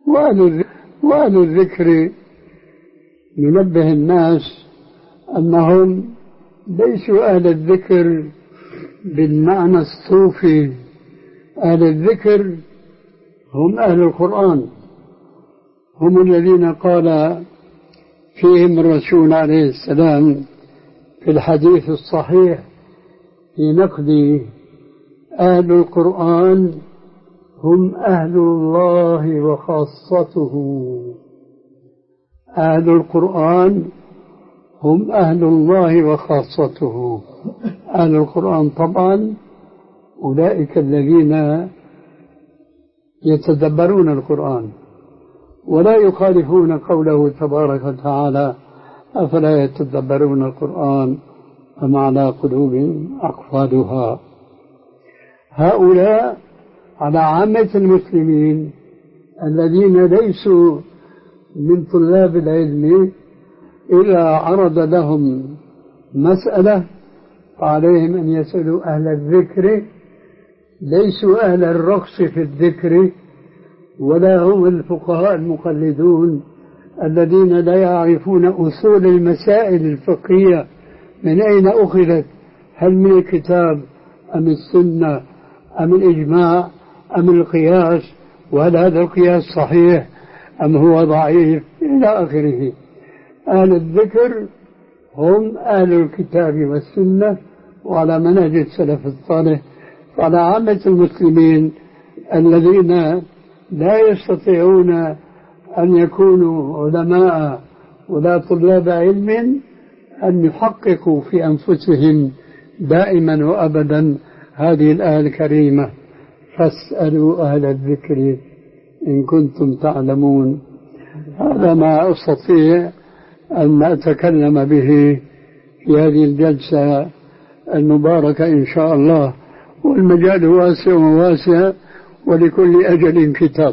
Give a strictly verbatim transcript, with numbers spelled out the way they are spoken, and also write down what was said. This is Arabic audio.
وأهل الذكر ننبه الناس أنهم ليسوا أهل الذكر بالمعنى الصوفي. أهل الذكر هم أهل القرآن، هم الذين قال فيهم الرسول عليه السلام في الحديث الصحيح في نقد أهل القرآن هم أهل الله وخاصته. أهل القرآن هم أهل الله وخاصته. أهل القرآن طبعا أولئك الذين يتدبرون القرآن ولا يخالفون قوله تبارك وتعالى أفلا يتدبرون القرآن أم على قلوب أقفالها. هؤلاء على عامة المسلمين الذين ليسوا من طلاب العلم إذا عرض لهم مسألة فعليهم أن يسألوا أهل الذكر، ليسوا أهل الرقص في الذكر ولا هم الفقهاء المقلدون الذين لا يعرفون أصول المسائل الفقهية من أين أخذت، هل من الكتاب أم السنة أم الإجماع أم القياس، وهل هذا القياس صحيح أم هو ضعيف إلى آخره. أهل الذكر هم أهل الكتاب والسنة وعلى منهج السلف الصالح. فعلى عامة المسلمين الذين لا يستطيعون أن يكونوا علماء ولا طلاب علم أن يحققوا في أنفسهم دائما وأبدا هذه الآية الكريمة فاسألوا أهل الذكر إن كنتم تعلمون. هذا ما أستطيع أن أتكلم به في هذه الجلسة المباركة إن شاء الله، والمجال واسع وواسع ولكل أجل كتاب.